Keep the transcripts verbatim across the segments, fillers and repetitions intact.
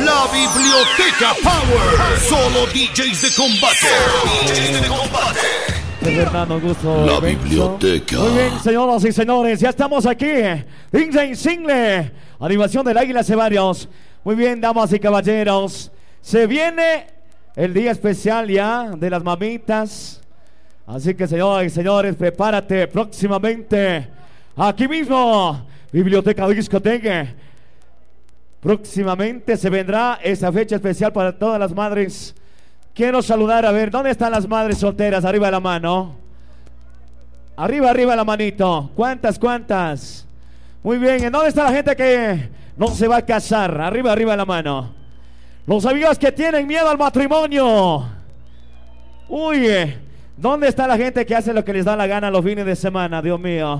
La Biblioteca Power. Solo D Js de combate. D Js de combate. Fernando, gusto. La Biblioteca. Muy bien, señoras y señores, ya estamos aquí. D J Single, animación del Águila Cebarios. Muy bien, damas y caballeros. Se viene el día especial ya de las mamitas. Así que, señoras y señores, prepárate próximamente. Aquí mismo, Biblioteca Discoteca. Próximamente se vendrá esa fecha especial para todas las madres. Quiero saludar, a ver, ¿dónde están las madres solteras? Arriba de la mano. Arriba, arriba la manito. ¿Cuántas, cuántas? Muy bien, ¿en dónde está la gente que no se va a casar? Arriba, arriba la mano. Los amigos que tienen miedo al matrimonio. Uy, ¿dónde está la gente que hace lo que les da la gana los fines de semana? Dios mío.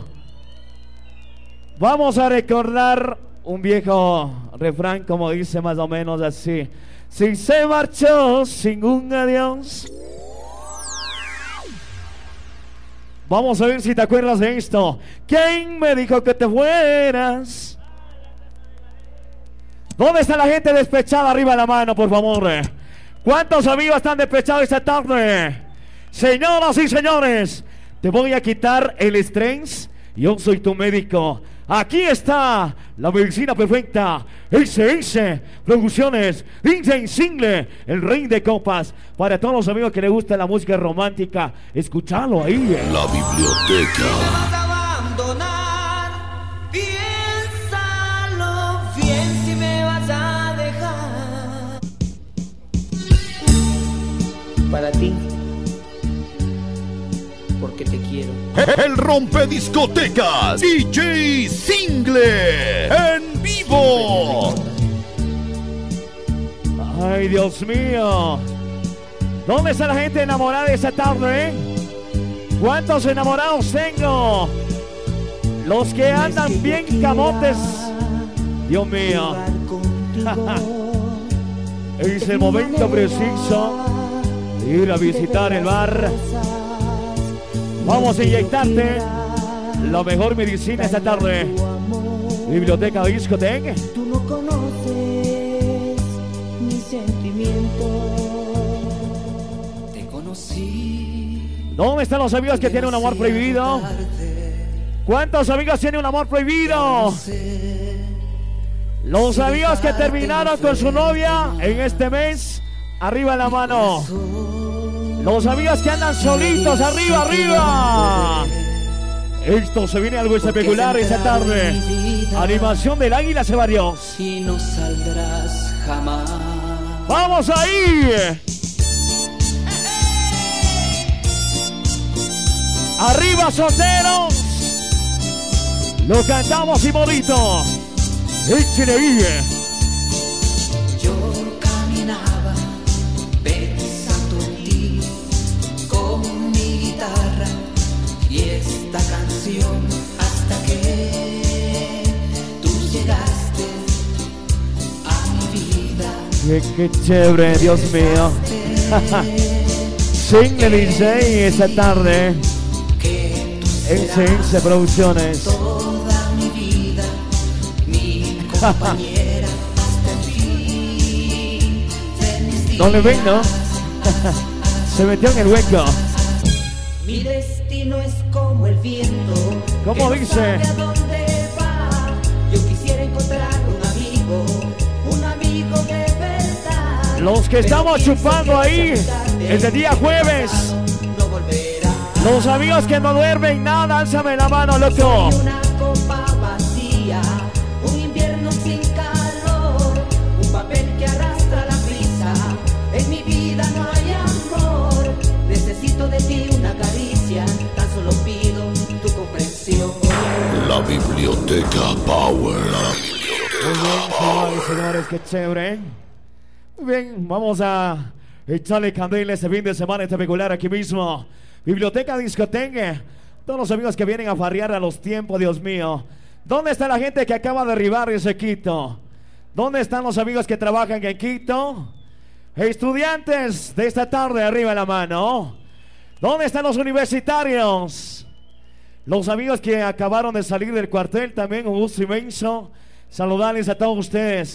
Vamos a recordar un viejo refrán, como dice más o menos así. Si se marchó sin un adiós. Vamos a ver si te acuerdas de esto. ¿Quién me dijo que te fueras? ¿Dónde está la gente despechada? Arriba la mano, por favor. ¿Cuántos amigos están despechados esta tarde? Señoras y señores, te voy a quitar el estrés. Yo soy tu médico. Aquí está la medicina perfecta. S S Producciones, D J Single, el rey de copas. Para todos los amigos que les gusta la música romántica, escúchalo ahí. La Biblioteca. Si me vas a abandonar, piénsalo bien. Si me vas a dejar, para ti, porque te quiero. El rompediscotecas D J Single en vivo. Ay, Dios mío. ¿Dónde está la gente enamorada esa tarde? ¿Cuántos enamorados tengo? Los que andan bien camotes. Dios mío. Es el momento preciso de ir a visitar el bar. Vamos a inyectarte la mejor medicina esta tarde. Biblioteca Discoteca. Tú no conoces mi sentimiento. Te conocí. ¿Dónde están los amigos que tienen un amor prohibido? ¿Cuántos amigos tienen un amor prohibido? Los amigos que terminaron con su novia en este mes, arriba la mano. Los amigos que andan solitos, arriba, arriba. Esto se viene algo espectacular esta tarde. Animación del Águila Cebarios. Y no saldrás jamás. ¡Vamos ahí! ¡Arriba, solteros! Lo cantamos y bonito. ¡Échale ahí! Yo caminaba pensando en ti con mi guitarra y esta canción hasta que tú llegaste a mi vida. ¡Qué, qué chévere, Dios mío! Single D J esta tarde. S S Producciones. Toda mi vida, mi compañera hasta el fin de mis días. No le ven, ¿no? Se metió en el hueco. Mi destino es como el viento. ¿Cómo que no dice? sabe a dónde va. Yo quisiera encontrar un amigo, un amigo de verdad. Los que estamos chupando ahí, el día jueves. No volverá. Los amigos que no duermen nada, álzame la mano, loco. Soy una copa vacía, un invierno sin calor, un papel que arrastra la brisa. En mi vida no hay amor. Necesito de ti una caricia, tan solo pido tu comprensión. La Biblioteca Power. La Muy Biblioteca bien, señores y Power. señores, qué chévere. Muy bien, vamos a echarle candela este fin de semana espectacular aquí mismo. Biblioteca Discoteca. Todos los amigos que vienen a farrear a los tiempos, Dios mío. ¿Dónde está la gente que acaba de arribar ese Quito? ¿Dónde están los amigos que trabajan en Quito? Estudiantes de esta tarde, arriba la mano. ¿Dónde están los universitarios? Los amigos que acabaron de salir del cuartel, también un gusto inmenso saludarles a todos ustedes.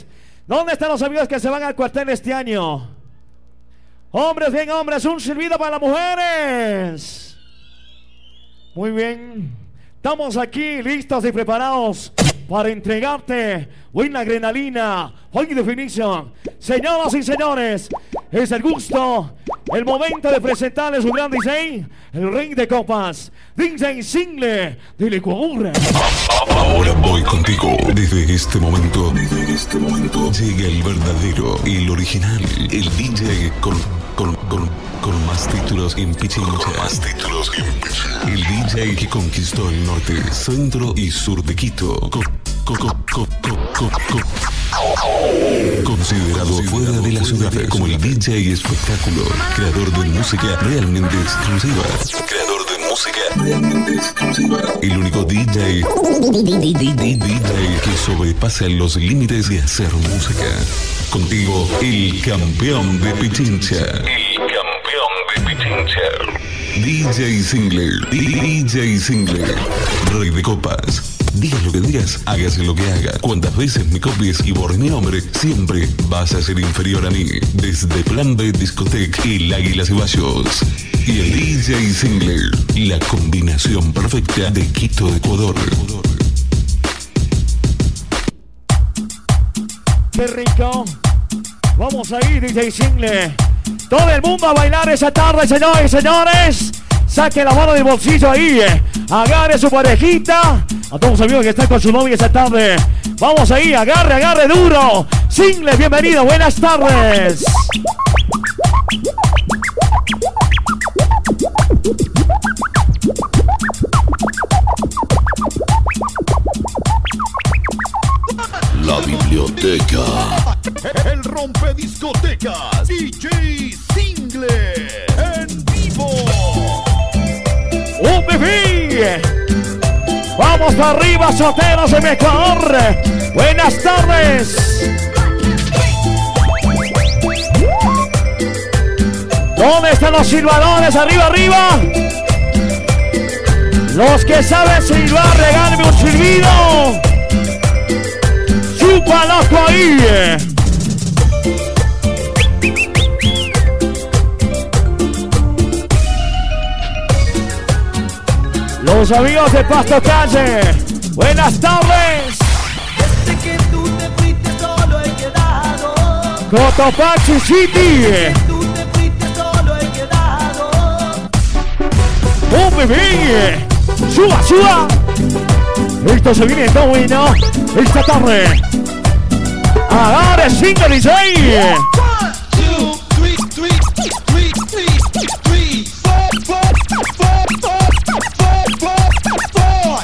¿Dónde están los amigos que se van al cuartel este año? Hombres, bien, hombres, un silbido para las mujeres. Muy bien. Estamos aquí listos y preparados para entregarte buena adrenalina, High Definition. Señoras y señores, es el gusto, el momento de presentarles un gran D J, el rey de copas, D J Single del Ecuador. Ahora voy contigo. Desde este momento, desde este momento llega el verdadero, el original, el D J con, con, con, con más títulos en Pichincha. Más títulos en Pichincha. El D J que conquistó el norte, centro y sur de Quito. Co, co, co, co, co, co, co. Considerado fuera de la ciudad como el D J espectáculo, creador de música realmente exclusiva. Creador de música realmente exclusiva. El único D J D J que sobrepasa los límites de hacer música. Contigo, el campeón de Pichincha. El campeón de Pichincha. D J Single. D J Single. Rey de copas. Digas lo que digas, hagas lo que haga. Cuantas veces me copies y borres mi nombre, siempre vas a ser inferior a mí. Desde Plan B Discoteca, el Águila Ceballos y el D J Single, la combinación perfecta de Quito, Ecuador. ¡Qué rico! Vamos ahí, D J Single. Todo el mundo a bailar esa tarde, señores y señores. Saque la mano del bolsillo ahí. Agarre su parejita. A todos los amigos que están con su novia esa tarde. Vamos ahí, agarre, agarre duro. Single, bienvenido, buenas tardes. La biblioteca. El rompe discotecas, D J Single en vivo. ¡Un bebé! Vamos para arriba, solteros en Ecuador. Buenas tardes. ¿Dónde están los silbadores? Arriba, arriba. Los que saben silbar, regálenme un silbido. ¡Chupa loco ahí! Los amigos de Pasto Calle, buenas tardes. Desde que tú te fuiste solo he quedado. Cotopaxi City. Tú te fuiste solo he quedado. ¡Un bebé! ¡Suba, suba! Esto se viene todo bueno esta tarde. Agarre Single D J. One, two, three, three, three, three, three, four, four, four, four, four, four.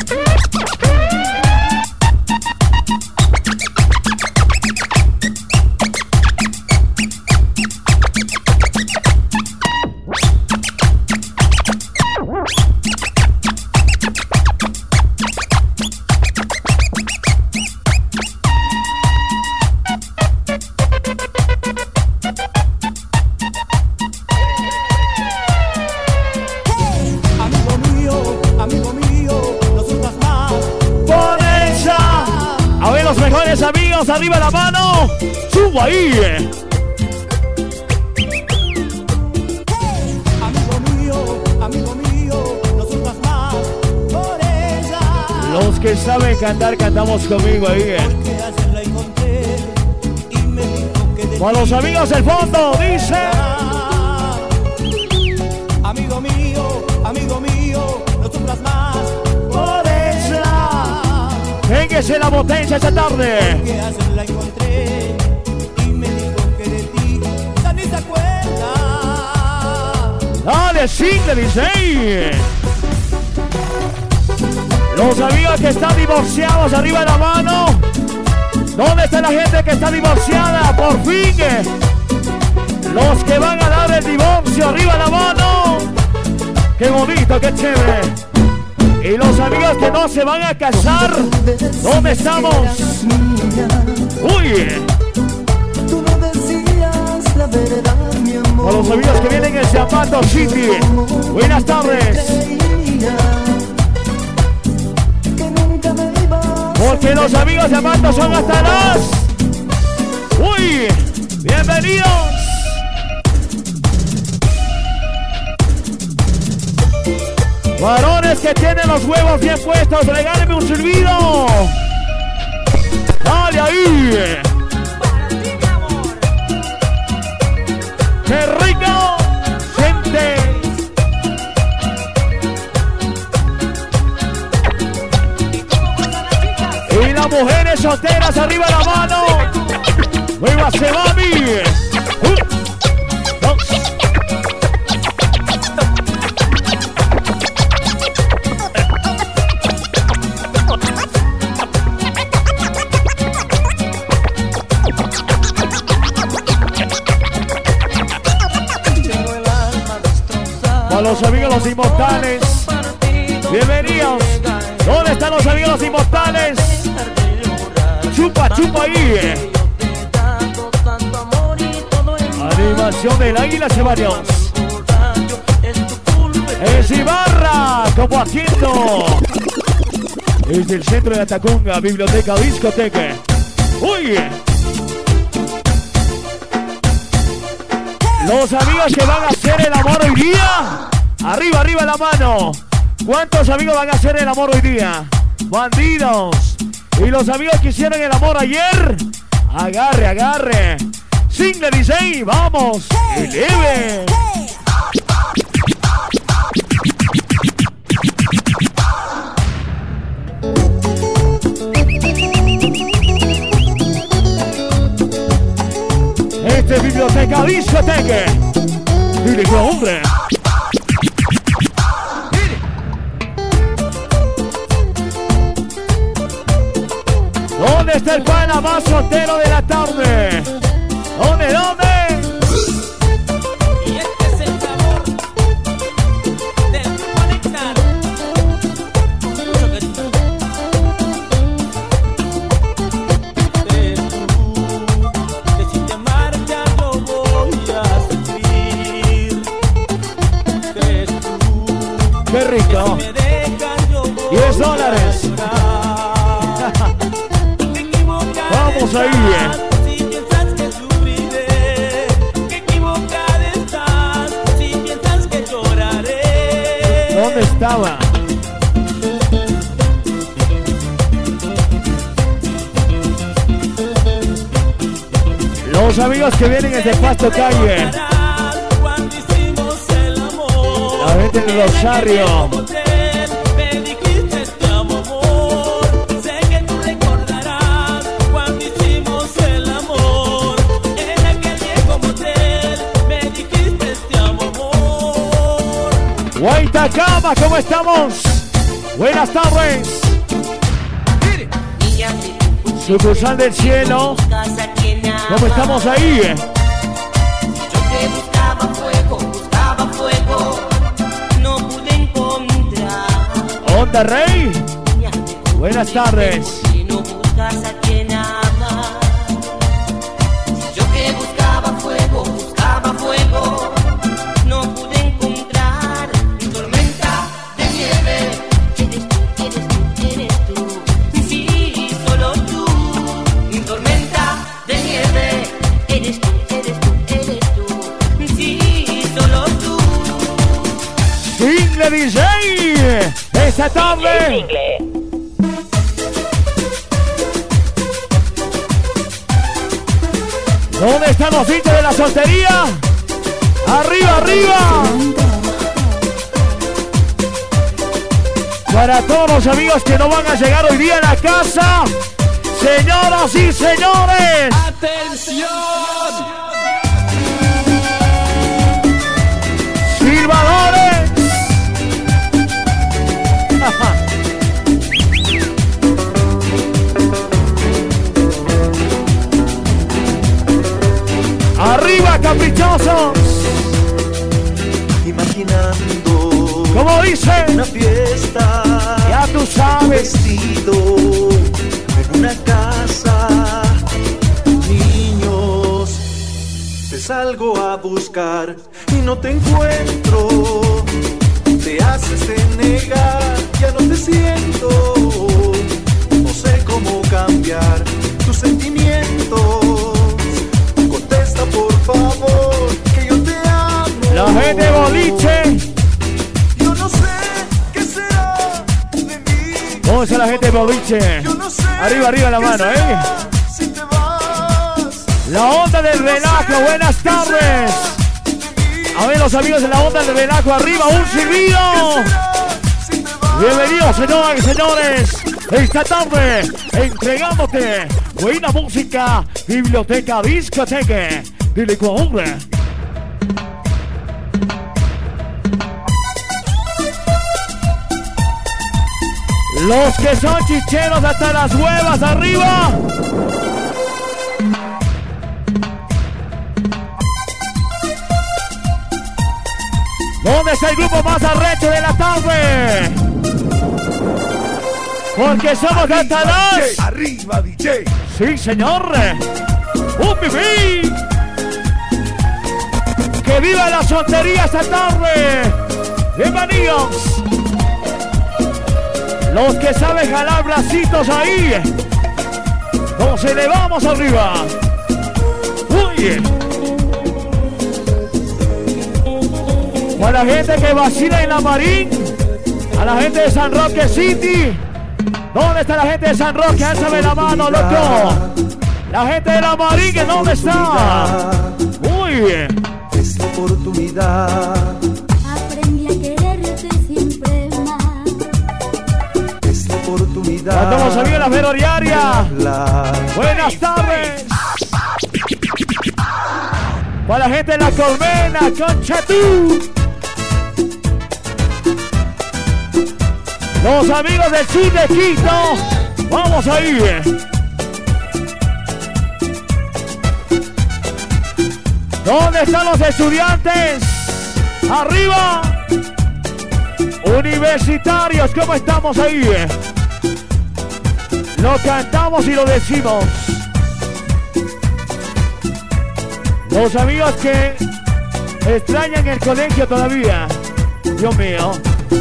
Amigos, arriba la mano. Subo ahí. Amigo mío, amigo mío, no sufras más por ella. Los que saben cantar, cantamos conmigo ahí. Porque ayer la encontré y me dijo que de Para los amigos del fondo, dice. Amigo mío, amigo mío, no sufras más por ella. Véngase la potencia esta tarde. Que ayer la encontré y me dijo que de ti ya ni se acuerda. Dale, Single D J. Los amigos que están divorciados, arriba de la mano. ¿Dónde está la gente que está divorciada? Por fin. Los que van a dar el divorcio, arriba de la mano. Qué bonito, qué chévere. Y los amigos que no se van a casar, ¿dónde estamos? Uy. A los amigos que vienen en Zapato City, buenas tardes. Porque los amigos de Zapato son hasta las Bienvenidos. Varones que tienen los huevos bien puestos, regálenme un silbido. Dale ahí. ¡Qué rico! ¡Gente! Y las mujeres solteras, arriba la mano. ¡Muévase, mami! Uh, dos. A los amigos los inmortales, bienvenidos. ¿Dónde están los amigos los inmortales? Chupa, chupa ahí. Animación del águila Ceballos. Es Ibarra, como Aquito. Es del centro de Atacunga, biblioteca, discoteca. Uy. Los amigos que van a hacer el amor hoy día, arriba, arriba la mano. ¿Cuántos amigos van a hacer el amor hoy día? Bandidos. Y los amigos que hicieron el amor ayer, agarre, agarre. Single D J, vamos. Eleve. Este es biblioteca, discoteca. Dile que hombre. ¿Dónde está el pana más soltero de la tarde? ¿Dónde, dónde? Y este es el sabor del conectar. Mucho que tú. Que tú, que si te marchas yo voy a sufrir. ¿Crees tú? Qué rico. Que si me dejas yo voy diez dólares. a llorar? Te equivocas. Vamos ahí, eh. ¿Dónde estaba? Los amigos que vienen desde Pasto Calle, la gente de Rosario. Guaitacama, ¿cómo estamos? Buenas tardes. Sucursal del cielo. ¿Cómo estamos ahí? Yo que buscaba fuego, buscaba fuego, no pude encontrar. Onda Rey. Buenas tardes. Si no buscas a quien amar. Yo que buscaba fuego, buscaba fuego, no pude encontrar. Mi tormenta de nieve, eres tú, eres tú, eres tú. Sí, solo tú. Mi tormenta de nieve, eres tú, eres tú, eres tú. Sí, solo tú. Single D J. Esta tarde. ¿Dónde están los hinchas de la soltería? ¡Arriba, arriba! Para todos los amigos que no van a llegar hoy día a la casa, señoras y señores, ¡atención! silbadores. ¡Arriba, caprichosos! Imaginando ¿Cómo dice? una fiesta, Ya tú sabes. vestido en una casa. Niños, te salgo a buscar y no te encuentro. Te haces de negar, ya no te siento. No sé cómo cambiar tus sentimientos. Contesta gente de boliche. Arriba, arriba la mano, ¿eh? La onda del relajo, buenas tardes. A ver los amigos de la onda del relajo, arriba, un silbido. Bienvenidos, señoras y señores. Esta tarde, entregándote buena música, biblioteca, discoteca, dile con hombre. Los que son chicheros hasta las huevas, arriba. ¿Dónde está el grupo más arrecho de la tarde? Porque somos hasta las... Arriba, D J. Sí, señor. Un bebé. Que viva la soltería esta tarde. Bienvenidos. Los que saben jalar bracitos ahí. Nos elevamos arriba. Muy bien. Para la gente que vacila en la Marín. A la gente de San Roque City. ¿Dónde está la gente de San Roque? Álzame la mano, loco. La gente de la Marín, ¿dónde está? Muy bien. Es la oportunidad. Aprendí a quererte siempre más. Es la oportunidad. Estamos aquí en la ferroviaria. Buenas tardes. Para la gente de la Colmena, Concha tú. Los amigos del sur de Quito. Vamos ahí. ¿Dónde están los estudiantes? Arriba. Universitarios, ¿cómo estamos ahí? Lo cantamos y lo decimos. Los amigos que extrañan el colegio todavía. Dios mío.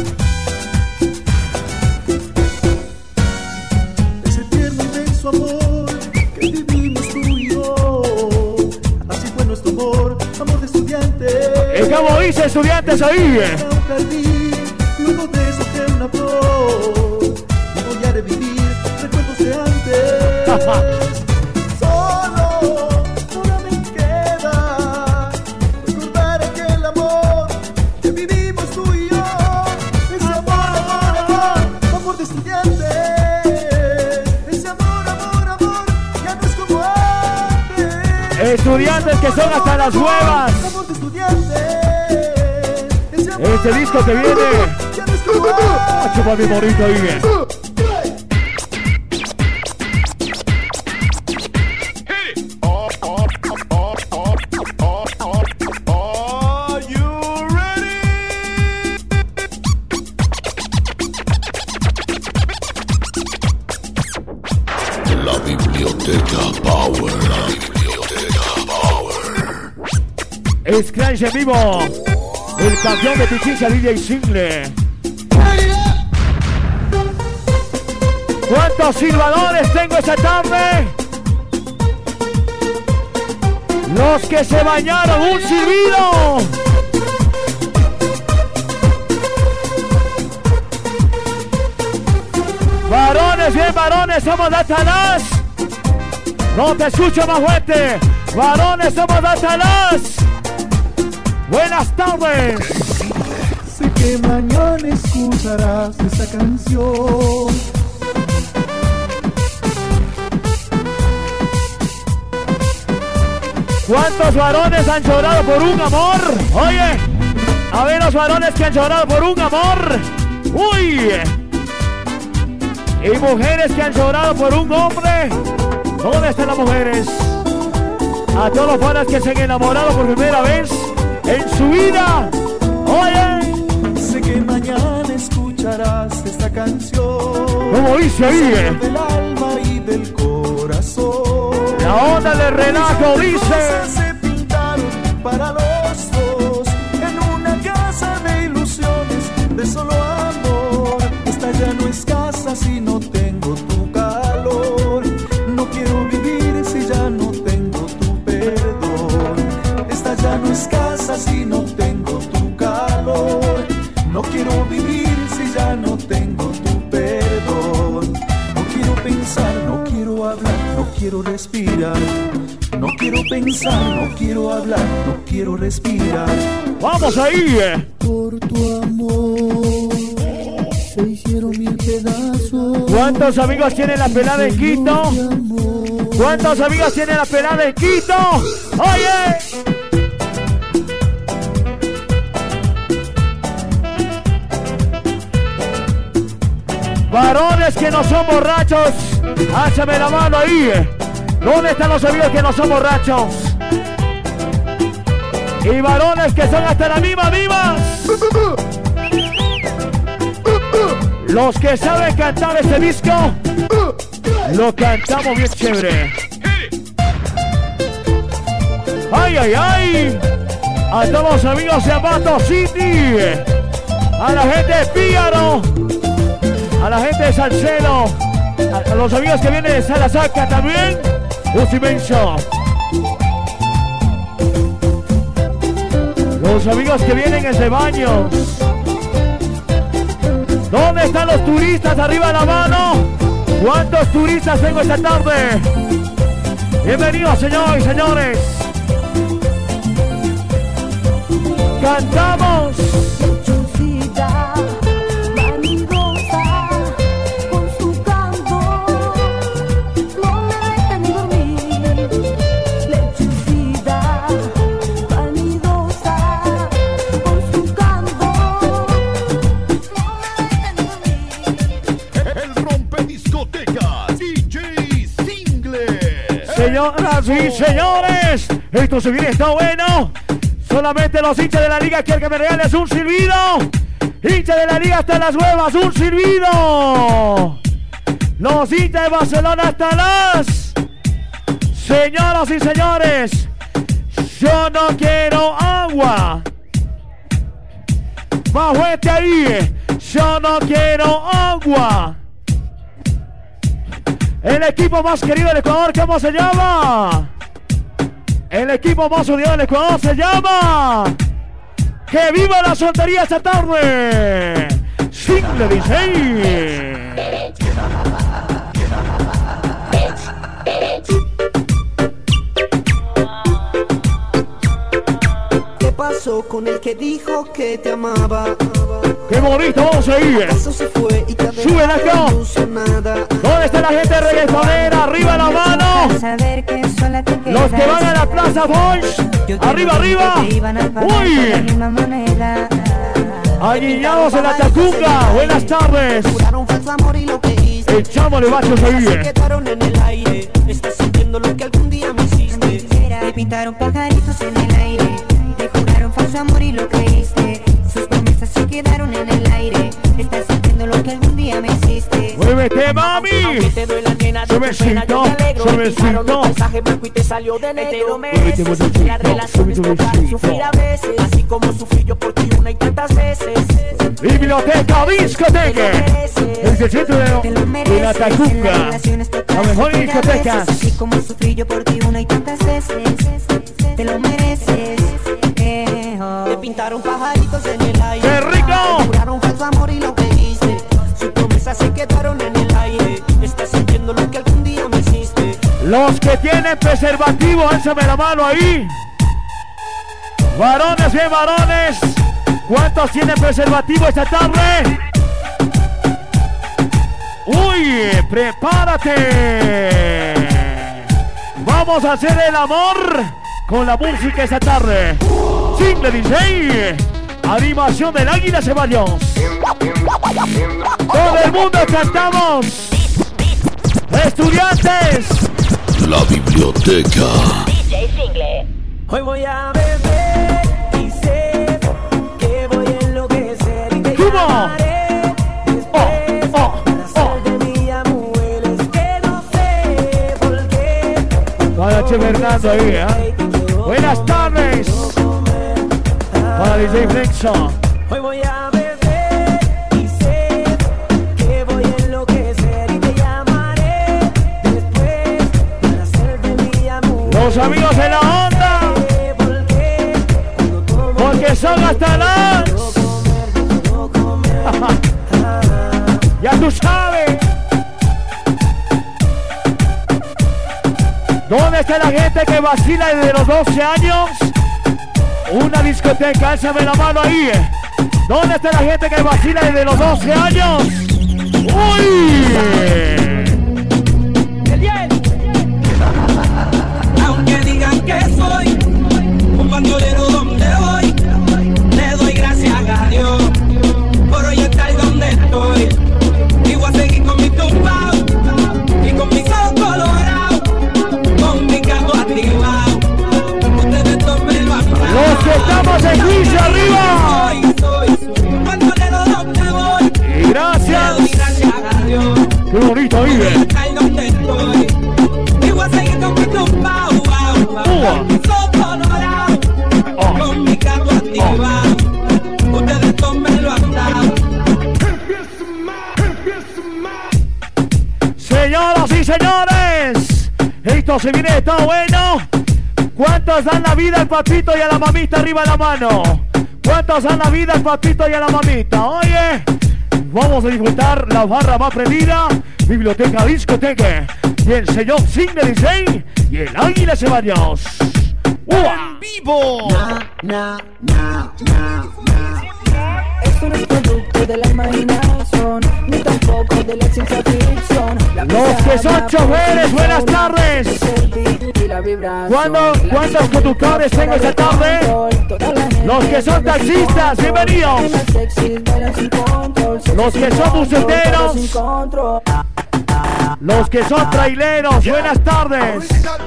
Ese tierno y inmenso amor que vivimos tú y yo. Así fue nuestro amor, amor de estudiante. ¿Y cómo dice estudiantes ahí? Era un jardín, luego de eso que una flor. Y voy a revivir recuerdos de antes. Solo ahora me queda recordar aquel amor que vivimos tú y yo. Ese amor, amor, amor, amor de estudiante. Ese amor, amor, amor, ya no es como antes. Estudiantes que son hasta las huevas. Amor de estudiante. Ese amor, Este disco que viene. ya no es como antes. Chupa mi morrito ahí. La biblioteca Power. La biblioteca Power. Scratch en vivo. El campeón de Pichincha, D J Single. ¿Cuántos silbadores tengo esta tarde? Los que se bañaron, un silbido. Varones, bien varones, somos de Atalás. No te escucho más fuerte. Varones, somos de Atalás. Buenas tardes. Sé que mañana escucharás esta canción. ¿Cuántos varones han llorado por un amor? Oye, a ver los varones que han llorado por un amor. Uy. Y mujeres que han llorado por un hombre. ¿Dónde están las mujeres? A todos los varones que se han enamorado por primera vez en su vida. Oye. Sé que mañana escucharás esta canción. ¿Cómo dice ahí? Del alma y del corazón. La onda de relajo dice. Rosas se pintaron para los dos en una casa de ilusiones, de solo amor. Esta ya no es casa si no tengo tu calor. No quiero vivir si ya no tengo tu perdón. Esta ya no es casa si no tengo tu calor. No quiero vivir si ya no tengo tu perdón. quiero respirar. No quiero pensar, no quiero hablar, no quiero respirar. Vamos ahí. eh. Por tu amor se hicieron mil pedazos. ¿Cuántos amigos tienen la pelada en Quito? ¿Cuántos amigos tienen la pelada en Quito? ¡Oye! Varones que no son borrachos, háchame la mano ahí. ¿Dónde están los amigos que no son borrachos? Y varones que son hasta la misma vivas. Los que saben cantar este disco, lo cantamos bien chévere. ¡Ay, ay, ay! A todos los amigos de Ambato City, a la gente de Píaro, a la gente de Salcedo, a, a los amigos que vienen de Salazaca también, un inmenso. Los amigos que vienen desde Baños. ¿Dónde están los turistas? Arriba la mano. ¿Cuántos turistas tengo esta tarde? Bienvenidos, señores y señores. Cantamos. Lechucita, vanidosa, con su canto, no me deja ni dormir. Lechucita, vanidosa, con su canto, no me deja ni dormir. El rompe discotecas, D J Single. Señoras y señores, esto se viene, está bueno. Solamente los hinchas de la liga quieren que me regales un silbido. Hinchas de la liga hasta las huevas, un silbido. Los hinchas de Barcelona hasta las. Señoras y señores, yo no quiero agua. Más fuerte ahí. Yo no quiero agua. El equipo más querido del Ecuador, ¿cómo se llama? El equipo más odiado del Ecuador se llama. ¡Que viva la soltería esta tarde! Single D J. ¿Qué pasó con el que dijo que te amaba? ¡Qué bonito! Vamos a ir. ¿Acaso se fue y te ha Sube la dejado acá. ilusionada? ¿Dónde está la gente reggaetonera? ¡Arriba la mano! Los que van a la Plaza Boys. ¡Arriba, arriba! ¡Uy! Alineados en la Tacunga. Buenas tardes. Juraron falso amor y lo que hice. Echámosle machos Se ahí. quedaron en el aire. Estás sintiendo lo que algún día me hiciste. Te pintaron pajaritos en el aire. Te juraron falso amor y lo creíste. Sus promesas se quedaron en el aire. Estás sintiendo lo que algún día me hiciste. ¡Muévete, mami! Aunque te duela, nena, de tu Suavecito, pena yo me alegro. suavecito. Te pintaron un paisaje blanco y te salió de negro. Te lo Muévete, mereces. muévete, La relación es suavecito. total, sufrir a veces. Así como sufrí yo por ti una y tantas veces. Biblioteca Discoteca. El centro de, Te lo de la mereces. Tacunga. La relación es total, La mejor sufrir a discotecas. veces. Así como sufrí yo por ti una y tantas veces. Te lo mereces. Eh, oh. Te pintaron pajaritos en el aire. ¡Qué rico! Te juraron falso amor y lo creíste. Sus promesas se quedaron en el aire. Estás sintiendo lo que algún día me hiciste. Los que tienen preservativo, álzame la mano ahí. Varones, bien varones. ¿Cuántos tienen preservativo esta tarde? Uy, prepárate. Vamos a hacer el amor con la música esta tarde. Single D J. Animación del Águila Ceballos. Todo el mundo cantamos. Estudiantes. La biblioteca. Hoy voy a beber y sé que voy a enloquecer y te ¿Cómo? llamaré después Oh, oh, para hacer de mi amor. Es que no sé por qué. Para Che Fernando ahí, ¿eh? Buenas tardes. Para D J Flexo. Hoy voy a beber y sé que voy a enloquecer y te llamaré después para hacer de mi amor. Los amigos de la onda. Porque son hasta las. Ya tú sabes. está la gente que vacila desde los doce años? Una discoteca, álzame la mano ahí. ¿Dónde está la gente que vacila desde los doce años? ¡Uy! Aunque digan que soy un bandolero donde voy, le doy gracias a Dios por hoy estar donde estoy. Y voy a seguir con mi tumbao y con mis ojos colorados, con mi gato activado. Ustedes tomen lo activado. Los que estamos en juicio arriba. Soy, soy, soy un bandolero donde voy. Y gracias. Le doy gracias a Dios. Qué bonito vive. Estar donde estoy. Y voy a seguir con mi tumbao, con mis ojos colorados, con mi gato activado. Ustedes tomen lo activado. Señoras y señores, esto se viene, está bueno. ¿Cuántos dan la vida al papito y a la mamita? Arriba la mano. ¿Cuántos dan la vida al papito y a la mamita? Oye, vamos a disfrutar la barra más prendida, biblioteca, discoteca, y el señor Signe D J y el Águila Ceballos. ¡Uah! ¡Vivo! Na, na, na, na. Esto no es producto de la imaginación, ni tampoco de la ciencia ficción. La Los que son choferes, buenas tardes. ¿Cuándo, ¿Cuántos conductores tengo esta tarde? Los que son taxistas, bienvenidos. Los que son buceteros. Los que son traileros, buenas tardes.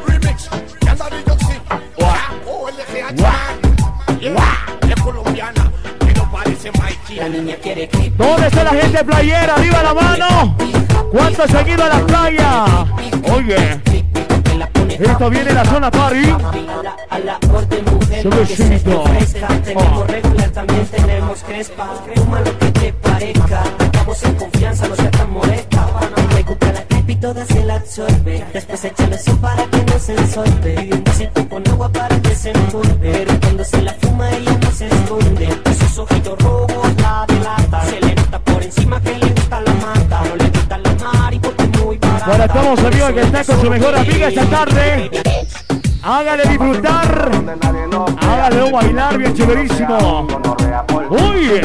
¿Dónde está la gente playera? ¡Arriba la mano! ¿Cuántos seguido a la playa? Oye, esto viene de la zona party. Suavecito. Tenemos regular, también tenemos crespa. Fuma lo que te parezca. Estamos en confianza, no seas tan molesta. Me gusta la crepa y toda se la absorbe. Después échale eso para que no se ensorbe. Y un besito con agua para que se enturbe. Pero cuando se la fuma ella no se esconde. Esos ojitos rojos la delata. Se le nota por encima que le gusta la mata. No le gusta la mar y porque es muy barata. Para todos los amigos que están con su mejor amiga esta tarde, hágale disfrutar, hágale un bailar bien chéverísimo. Uy,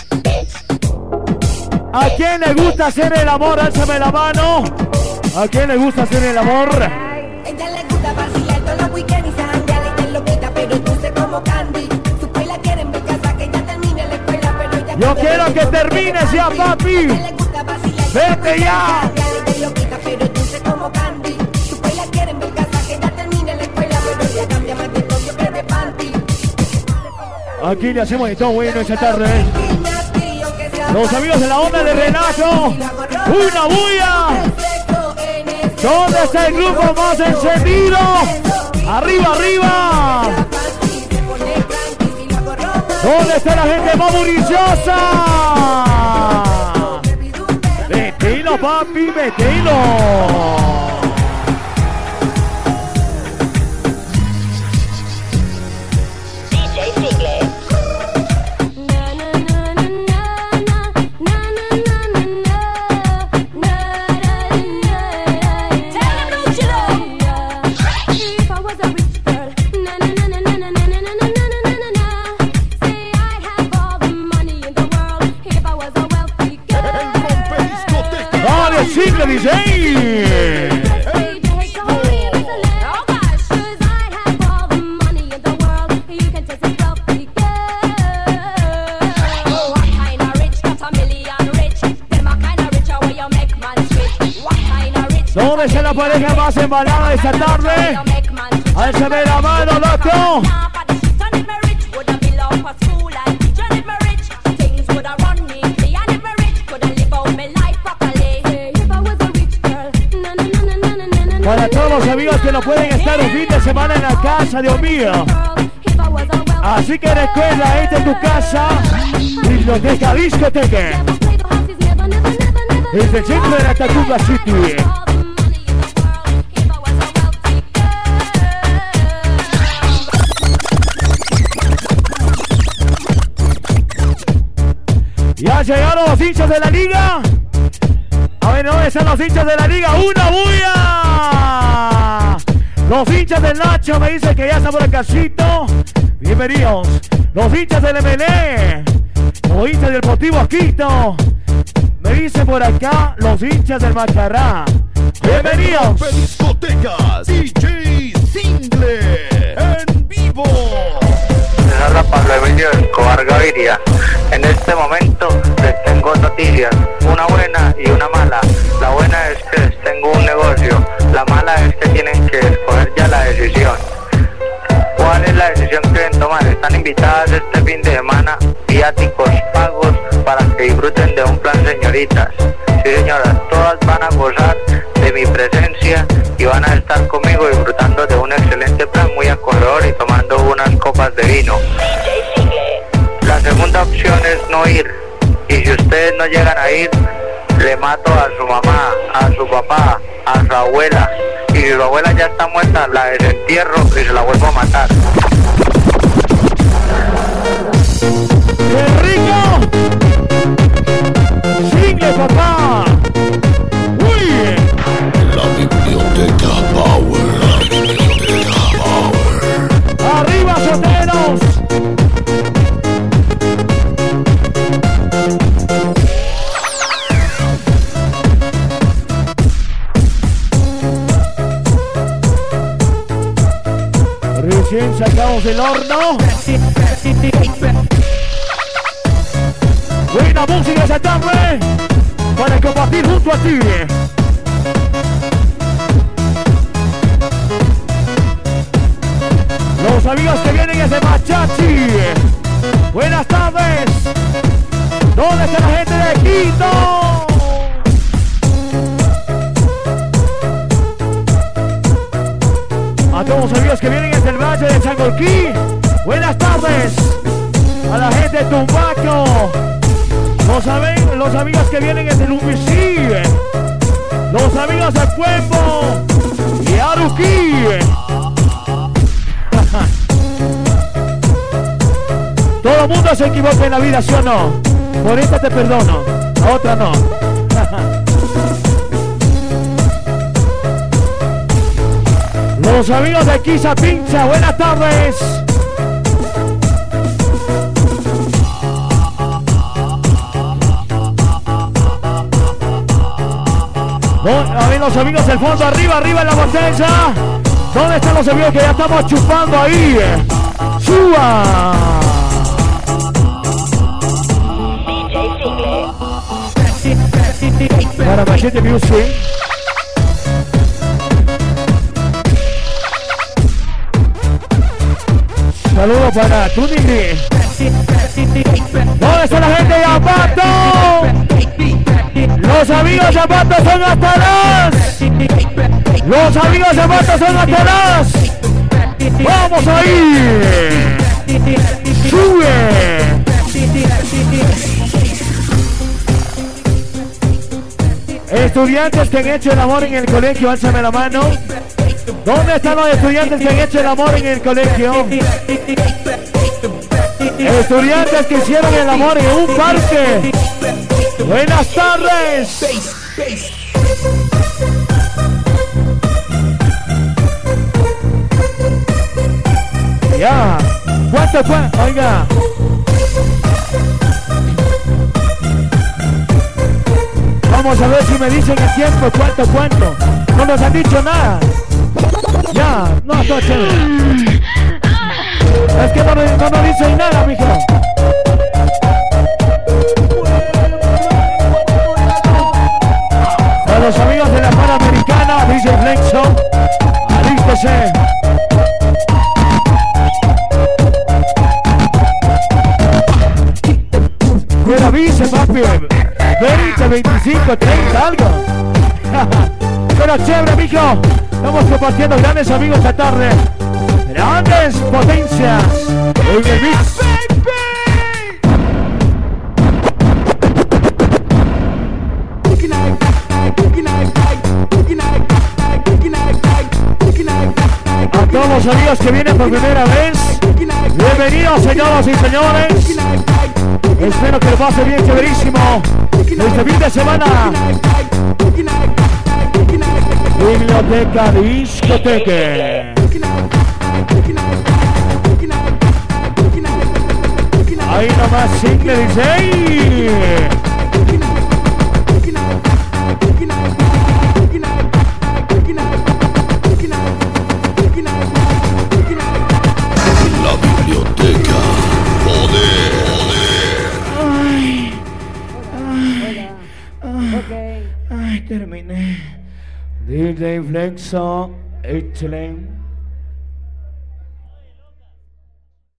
¿a quién le gusta hacer el amor? Álzame la mano. ¿A quién le gusta hacer el amor? Ella le gusta vacilar todos los weekends y se janguea y te lo quita, pero dulce como candy. Su escuela quiere en mi casa que ya termine la escuela, pero ella Yo quiero que termines ya, papi. Ella le gusta vacilar. Vete ya. Te lo quita, pero dulce como candy. Su escuela quiere en mi casa que ya termine la escuela, pero ella cambia más de novio que de panty. Aquí le hacemos de todo bueno esta tarde. Los amigos de la onda de Renato, una bulla. ¿Dónde está el grupo más encendido? Arriba, arriba. ¿Dónde está la gente más bulliciosa? Metelo, papi, metelo. Signe D J. ¿Dónde está la pareja más embalada esta tarde? Álzame la mano, loco. Para todos los amigos que no pueden estar un fin de semana en la casa, Dios mío. Así que recuerda, esta es tu casa, biblioteca, discoteca. Desde el centro de la Tacunga City. Ya llegaron los hinchas de la liga. A ver, ¿dónde están los hinchas de la liga? ¡Una bulla! Los hinchas del Nacho me dicen que ya está por el casito. Bienvenidos. Los hinchas del M L E. Los hinchas del Deportivo Quito. Me dicen por acá los hinchas del Macará. Bienvenidos. Discotecas D J Single en vivo. Les habla Pablo Emilio Escobar Gaviria. En este momento les tengo noticias, una buena y una mala. La buena es que les tengo un negocio, la mala es que tienen que escoger ya la decisión. ¿Cuál es la decisión que deben tomar? Están invitadas este fin de semana, viáticos pagos para que disfruten de un plan señoritas. Sí señoras, todas van a gozar de mi presencia y van a estar conmigo disfrutando de un excelente plan muy acogedor y tomando unas copas de vino. La segunda opción es no ir, y si ustedes no llegan a ir, le mato a su mamá, a su papá, a su abuela, y si su abuela ya está muerta, la desentierro y se la vuelvo a matar. ¡Qué rico! ¡Single, papá! ¡Uy! La biblioteca Power. La biblioteca Power. ¡Arriba, solteros! Recién sacados del horno. Buena música esa tarde para compartir junto a ti. Los amigos que vienen es de Machachi. Buenas tardes. ¿Dónde está la gente de Quito? A todos los amigos que vienen desde el Valle de Changolquí. Buenas tardes. A la gente de Tumbaco. Los, saben, los amigos que vienen desde Lumbicí. Los amigos de Cuerpo y Aruquí. Todo el mundo se equivoca en la vida, ¿sí o no? Por esta te perdono, la otra no. Los amigos de Quisa Pincha, buenas tardes. A ver, los amigos del fondo, arriba, arriba en la botella. ¿Dónde están los amigos que ya estamos chupando ahí? ¡Suba! Para Machete Music. Saludos para Tunigri. ¿Dónde está la gente de Apato? Los amigos de Apato son hasta las. Los amigos de Apato son hasta las. ¡Vamos ahí! ¡Sube! Estudiantes que han hecho el amor en el colegio, álzame la mano. ¿Dónde están los estudiantes que han hecho el amor en el colegio? Estudiantes que hicieron el amor en un parque. Buenas tardes. Ya. ¿Cuánto fue? Oiga. Vamos a ver si me dicen el tiempo, cuánto, cuánto. No nos han dicho nada. Ya, no, está chévere. Es que no, no nos dicen nada, mijo. A los amigos de la Panamericana, dice Flexo, alístese. Me avise, papi. veinte, veinticinco, treinta, algo. Pero chévere, mijo. Estamos compartiendo grandes amigos esta tarde. Grandes potencias en el mix. A todos los amigos que vienen por primera vez, bienvenidos, señoras y señores. Espero que lo pase bien, chéverísimo. Este fin de semana. Biblioteca Discoteca. Ahí nomás single dice ¡ey! La biblioteca. Poder. Ay, ay, ay, ay, terminé. D J Flexo, échale.